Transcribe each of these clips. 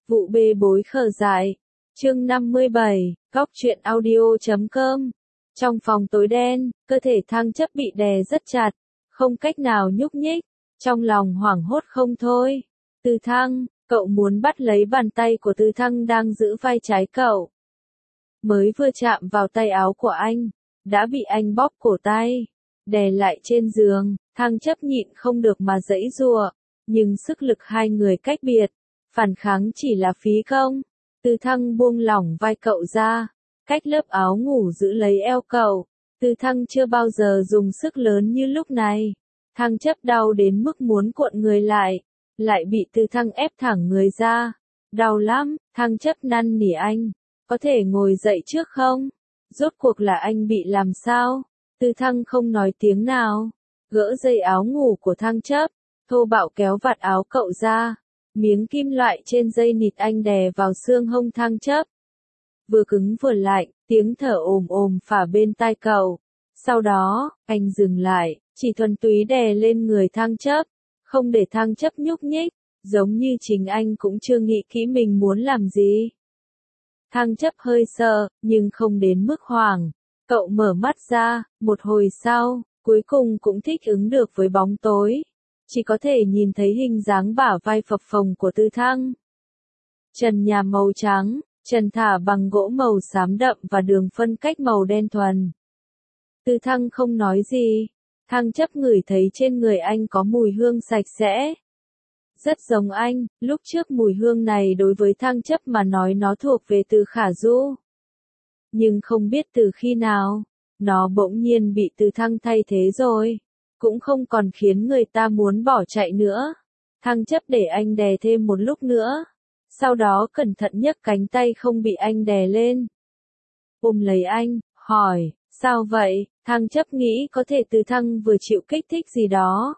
Vụ bê bối khờ dại. Chương 57, Góc truyện audio.com. Trong phòng tối đen, cơ thể Thăng Chấp bị đè rất chặt, không cách nào nhúc nhích, trong lòng hoảng hốt không thôi. Từ Thăng, cậu muốn bắt lấy bàn tay của Từ Thăng đang giữ vai trái cậu. Mới vừa chạm vào tay áo của anh, đã bị anh bóp cổ tay, đè lại trên giường. Thăng Chấp nhịn không được mà giãy giụa, nhưng sức lực hai người cách biệt, phản kháng chỉ là phí công. Từ Thăng buông lỏng vai cậu ra, cách lớp áo ngủ giữ lấy eo cậu. Từ Thăng chưa bao giờ dùng sức lớn như lúc này. Thăng Chấp đau đến mức muốn cuộn người lại bị Từ Thăng ép thẳng người ra. Đau lắm. Thăng Chấp năn nỉ anh, có thể ngồi dậy trước không? Rốt cuộc là anh bị làm sao? Từ Thăng không nói tiếng nào, gỡ dây áo ngủ của Thăng Chấp, thô bạo kéo vạt áo cậu ra. Miếng kim loại trên dây nịt anh đè vào xương hông Thăng Chấp. Vừa cứng vừa lạnh, tiếng thở ồm ồm phả bên tai cậu. Sau đó, anh dừng lại, chỉ thuần túy đè lên người Thăng Chấp, không để Thăng Chấp nhúc nhích, giống như chính anh cũng chưa nghĩ kỹ mình muốn làm gì. Thăng Chấp hơi sợ, nhưng không đến mức hoảng. Cậu mở mắt ra, một hồi sau, cuối cùng cũng thích ứng được với bóng tối. Chỉ có thể nhìn thấy hình dáng bả vai phập phồng của Từ Thăng. Trần nhà màu trắng, trần thả bằng gỗ màu xám đậm và đường phân cách màu đen thuần. Từ Thăng không nói gì. Thăng Chấp ngửi thấy trên người anh có mùi hương sạch sẽ. Rất giống anh, lúc trước mùi hương này đối với Thăng Chấp mà nói nó thuộc về Từ Khả Du. Nhưng không biết từ khi nào, nó bỗng nhiên bị Từ Thăng thay thế rồi. Cũng không còn khiến người ta muốn bỏ chạy nữa. Thăng Chấp để anh đè thêm một lúc nữa. Sau đó cẩn thận nhấc cánh tay không bị anh đè lên. Ôm lấy anh, hỏi, sao vậy? Thăng Chấp nghĩ có thể Từ Thăng vừa chịu kích thích gì đó.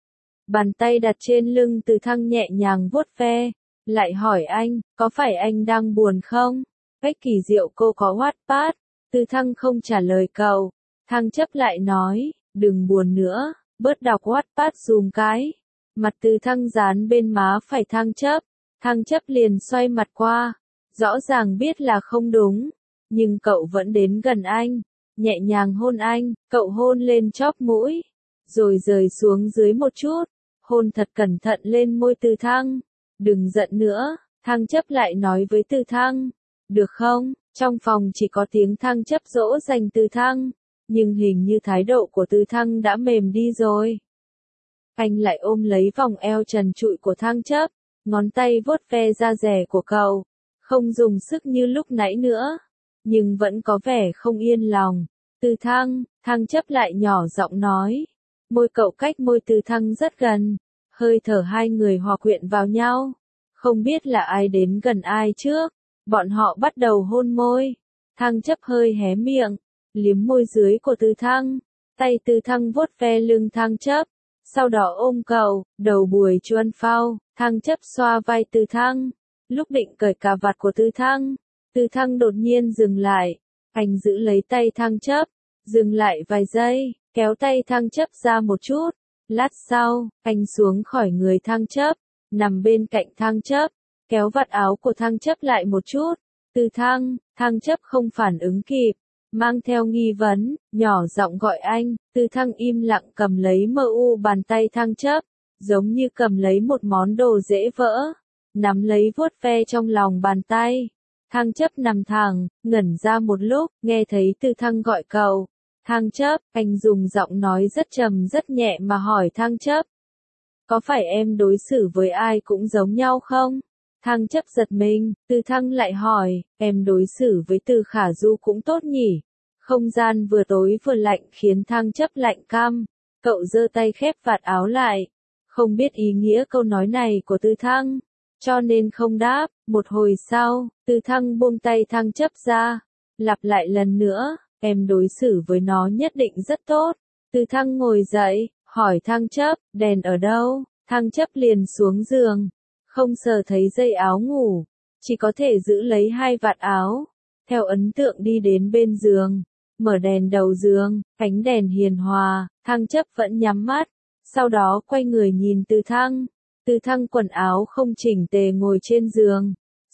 Bàn tay đặt trên lưng Từ Thăng nhẹ nhàng vuốt ve, lại hỏi anh, có phải anh đang buồn không? Cách kỳ diệu cô có Wattpad. Từ Thăng không trả lời cậu. Thăng Chấp lại nói, đừng buồn nữa, bớt đọc Wattpad dùm cái. Mặt Từ Thăng dán bên má phải Thăng Chấp. Thăng Chấp liền xoay mặt qua, rõ ràng biết là không đúng, nhưng cậu vẫn đến gần anh, nhẹ nhàng hôn anh. Cậu hôn lên chóp mũi, rồi rời xuống dưới một chút, hôn thật cẩn thận lên môi Từ Thăng. Đừng giận nữa, Thăng Chấp lại nói với Từ Thăng. Được không? Trong phòng chỉ có tiếng Thăng Chấp dỗ dành Từ Thăng, nhưng hình như thái độ của Từ Thăng đã mềm đi rồi. Anh lại ôm lấy vòng eo trần trụi của Thăng Chấp, ngón tay vuốt ve da dẻ của cậu, không dùng sức như lúc nãy nữa, nhưng vẫn có vẻ không yên lòng. Từ Thăng, Thăng Chấp lại nhỏ giọng nói. Môi cậu cách môi Từ Thăng rất gần, hơi thở hai người hòa quyện vào nhau. Không biết là ai đến gần ai trước, bọn họ bắt đầu hôn môi. Thăng Chấp hơi hé miệng, liếm môi dưới của Từ Thăng. Tay Từ Thăng vuốt ve lưng Thăng Chấp, sau đó ôm cậu, đầu buổi chuan phao. Thăng Chấp xoa vai Từ Thăng, lúc định cởi cà vạt của Từ Thăng. Từ Thăng đột nhiên dừng lại, anh giữ lấy tay Thăng Chấp, dừng lại vài giây, kéo tay Thăng Chấp ra một chút. Lát sau, anh xuống khỏi người Thăng Chấp, nằm bên cạnh Thăng Chấp, kéo vạt áo của Thăng Chấp lại một chút. Từ Thăng, Thăng Chấp không phản ứng kịp, mang theo nghi vấn, nhỏ giọng gọi anh. Từ Thăng im lặng cầm lấy bàn tay Thăng Chấp, giống như cầm lấy một món đồ dễ vỡ, nắm lấy vuốt ve trong lòng bàn tay. Thăng Chấp nằm thẳng, ngẩn ra một lúc, nghe thấy Từ Thăng gọi cậu. Thăng Chấp, anh dùng giọng nói rất trầm rất nhẹ mà hỏi Thăng Chấp. Có phải em đối xử với ai cũng giống nhau không? Thăng Chấp giật mình. Từ Thăng lại hỏi, em đối xử với Từ Khả Du cũng tốt nhỉ? Không gian vừa tối vừa lạnh khiến Thăng Chấp lạnh căm. Cậu giơ tay khép vạt áo lại, không biết ý nghĩa câu nói này của Từ Thăng, cho nên không đáp. Một hồi sau, Từ Thăng buông tay Thăng Chấp ra, lặp lại lần nữa, em đối xử với nó nhất định rất tốt. Từ Thăng ngồi dậy, hỏi Thăng Chấp, đèn ở đâu? Thăng Chấp liền xuống giường, không sờ thấy dây áo ngủ, chỉ có thể giữ lấy hai vạt áo. Theo ấn tượng đi đến bên giường, mở đèn đầu giường, ánh đèn hiền hòa. Thăng Chấp vẫn nhắm mắt, sau đó quay người nhìn Từ Thăng. Từ Thăng quần áo không chỉnh tề ngồi trên giường,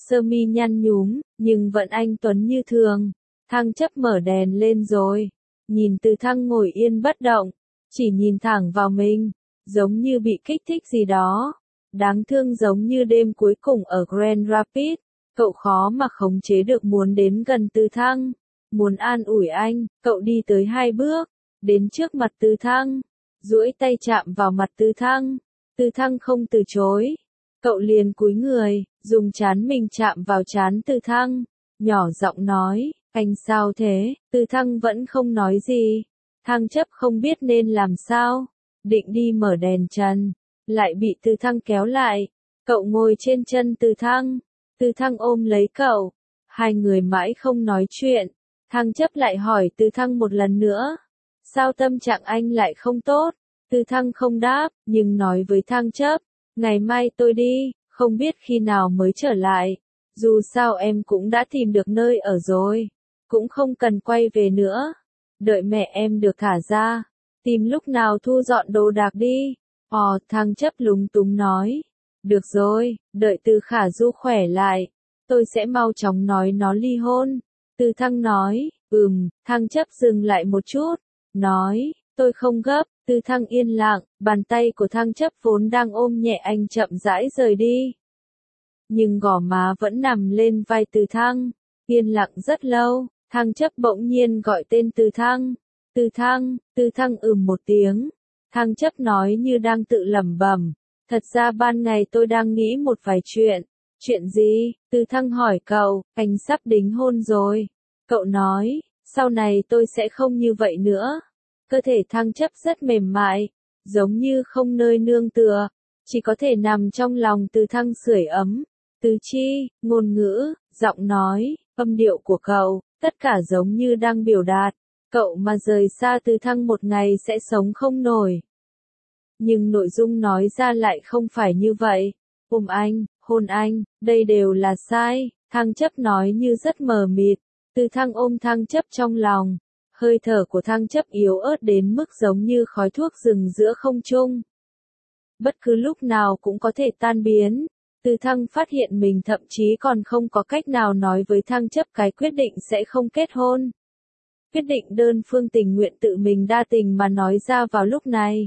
sơ mi nhăn nhúm, nhưng vẫn anh tuấn như thường. Thăng chấp mở đèn lên rồi, nhìn Từ Thăng ngồi yên bất động, chỉ nhìn thẳng vào mình, giống như bị kích thích gì đó. Đáng thương giống như đêm cuối cùng ở Grand Rapids, cậu khó mà khống chế được muốn đến gần Từ Thăng, muốn an ủi anh, cậu đi tới 2 bước, đến trước mặt Từ Thăng, duỗi tay chạm vào mặt Từ Thăng. Từ Thăng không từ chối, cậu liền cúi người, dùng trán mình chạm vào trán Từ Thăng, nhỏ giọng nói, anh sao thế? Từ Thăng vẫn không nói gì. Thăng chấp không biết nên làm sao, định đi mở đèn trần, lại bị Từ Thăng kéo lại. Cậu ngồi trên chân Từ Thăng, Từ Thăng ôm lấy cậu, hai người mãi không nói chuyện. Thăng chấp lại hỏi Từ Thăng một lần nữa, sao tâm trạng anh lại không tốt? Từ Thăng không đáp, nhưng nói với Thăng chấp, ngày mai tôi đi, không biết khi nào mới trở lại. Dù sao em cũng đã tìm được nơi ở rồi, cũng không cần quay về nữa. Đợi mẹ em được thả ra, tìm lúc nào thu dọn đồ đạc đi. Thăng chấp lúng túng nói. Được rồi, đợi Từ Khả Du khỏe lại, tôi sẽ mau chóng nói nó ly hôn. Từ Thăng nói, Thăng chấp dừng lại một chút, nói, tôi không gấp. Từ Thăng yên lặng, bàn tay của Thăng chấp vốn đang ôm nhẹ anh chậm rãi rời đi. Nhưng gò má vẫn nằm lên vai Từ Thăng, yên lặng rất lâu. Thăng chấp bỗng nhiên gọi tên Từ Thăng. Từ Thăng một tiếng. Thăng chấp nói như đang tự lẩm bẩm. Thật ra ban ngày tôi đang nghĩ một vài chuyện. Chuyện gì? Từ Thăng hỏi cậu, anh sắp đính hôn rồi. Cậu nói, sau này tôi sẽ không như vậy nữa. Cơ thể Thăng chấp rất mềm mại, giống như không nơi nương tựa, chỉ có thể nằm trong lòng Từ Thăng sưởi ấm. Tứ chi, ngôn ngữ, giọng nói, âm điệu của cậu, tất cả giống như đang biểu đạt, cậu mà rời xa Từ Thăng một ngày sẽ sống không nổi. Nhưng nội dung nói ra lại không phải như vậy. Ôm anh, hôn anh, đây đều là sai. Thăng chấp nói như rất mờ mịt. Từ Thăng ôm Thăng chấp trong lòng. Hơi thở của Thăng chấp yếu ớt đến mức giống như khói thuốc rừng giữa không trung. Bất cứ lúc nào cũng có thể tan biến. Từ Thăng phát hiện mình thậm chí còn không có cách nào nói với Thăng chấp cái quyết định sẽ không kết hôn. Quyết định đơn phương tình nguyện tự mình đa tình mà nói ra vào lúc này.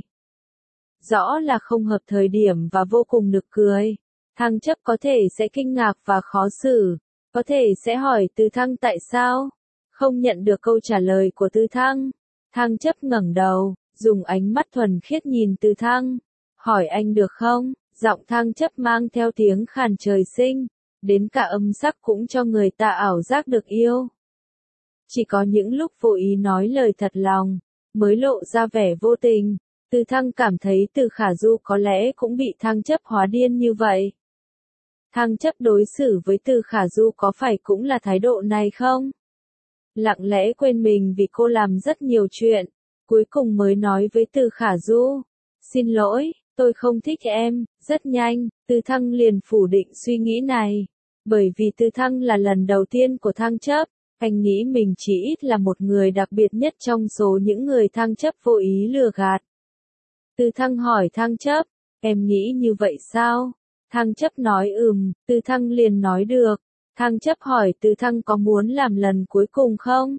Rõ là không hợp thời điểm và vô cùng nực cười. Thăng chấp có thể sẽ kinh ngạc và khó xử. Có thể sẽ hỏi Từ Thăng tại sao. Không nhận được câu trả lời của Từ Thăng. Thăng chấp ngẩng đầu, dùng ánh mắt thuần khiết nhìn Từ Thăng. Hỏi anh được không? Giọng Thăng chấp mang theo tiếng khàn trời sinh. Đến cả âm sắc cũng cho người ta ảo giác được yêu. Chỉ có những lúc vô ý nói lời thật lòng, mới lộ ra vẻ vô tình. Từ Thăng cảm thấy Từ Khả Du có lẽ cũng bị Thăng chấp hóa điên như vậy. Thăng chấp đối xử với Từ Khả Du có phải cũng là thái độ này không? Lặng lẽ quên mình vì cô làm rất nhiều chuyện, cuối cùng mới nói với Từ Khả Du. Xin lỗi, tôi không thích em. Rất nhanh, Từ Thăng liền phủ định suy nghĩ này. Bởi vì Từ Thăng là lần đầu tiên của Thăng chấp, anh nghĩ mình chỉ ít là một người đặc biệt nhất trong số những người Thăng chấp vô ý lừa gạt. Từ Thăng hỏi Thăng chấp, em nghĩ như vậy sao? Thăng chấp nói Từ Thăng liền nói được. Thăng chấp hỏi Từ Thăng có muốn làm lần cuối cùng không?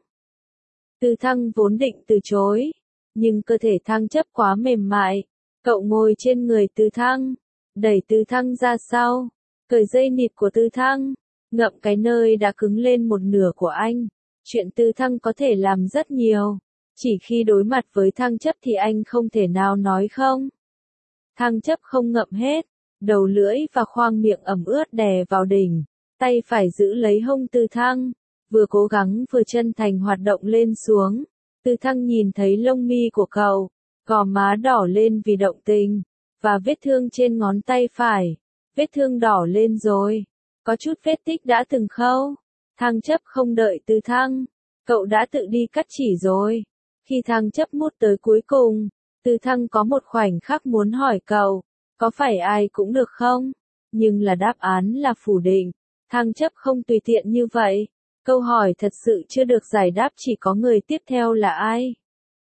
Từ Thăng vốn định từ chối, nhưng cơ thể Thăng chấp quá mềm mại. Cậu ngồi trên người Từ Thăng, đẩy Từ Thăng ra sau, cởi dây nịt của Từ Thăng, ngậm cái nơi đã cứng lên một nửa của anh. Chuyện Từ Thăng có thể làm rất nhiều. Chỉ khi đối mặt với Thăng chấp thì anh không thể nào nói không. Thăng chấp không ngậm hết, đầu lưỡi và khoang miệng ẩm ướt đè vào đỉnh, tay phải giữ lấy hông Từ Thăng, vừa cố gắng vừa chân thành hoạt động lên xuống. Từ Thăng nhìn thấy lông mi của cậu, gò má đỏ lên vì động tình, và vết thương trên ngón tay phải, vết thương đỏ lên rồi, có chút vết tích đã từng khâu. Thăng chấp không đợi Từ Thăng, cậu đã tự đi cắt chỉ rồi. Khi Thăng chấp mút tới cuối cùng, Từ Thăng có một khoảnh khắc muốn hỏi cậu, có phải ai cũng được không? Nhưng là đáp án là phủ định. Thăng chấp không tùy tiện như vậy. Câu hỏi thật sự chưa được giải đáp, chỉ có người tiếp theo là ai?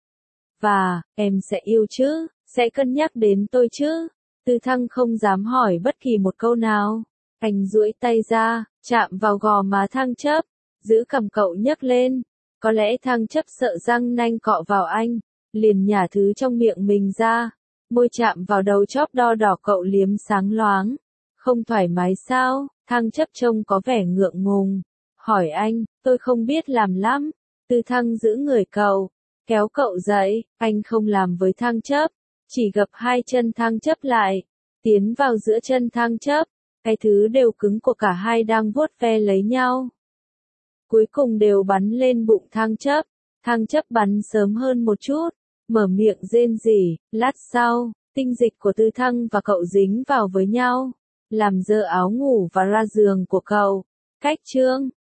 Và, em sẽ yêu chứ? Sẽ cân nhắc đến tôi chứ? Từ Thăng không dám hỏi bất kỳ một câu nào. Anh duỗi tay ra, chạm vào gò má Thăng Chấp, giữ cằm cậu nhấc lên. Có lẽ Thăng Chấp sợ răng nanh cọ vào anh, liền nhả thứ trong miệng mình ra. Môi chạm vào đầu chóp đo đỏ cậu liếm sáng loáng. Không thoải mái sao? Thăng Chấp trông có vẻ ngượng ngùng. Hỏi anh, tôi không biết làm lắm. Tư Thăng giữ người cậu, kéo cậu dậy. Anh không làm với Thăng Chấp, chỉ gập hai chân Thăng Chấp lại, tiến vào giữa chân Thăng Chấp. Cái thứ đều cứng của cả hai đang vuốt ve lấy nhau. Cuối cùng đều bắn lên bụng Thăng Chấp. Thăng Chấp bắn sớm hơn một chút, mở miệng rên rỉ. Lát sau, tinh dịch của Tư Thăng và cậu dính vào với nhau, làm dơ áo ngủ và ra giường của cậu. Cách chương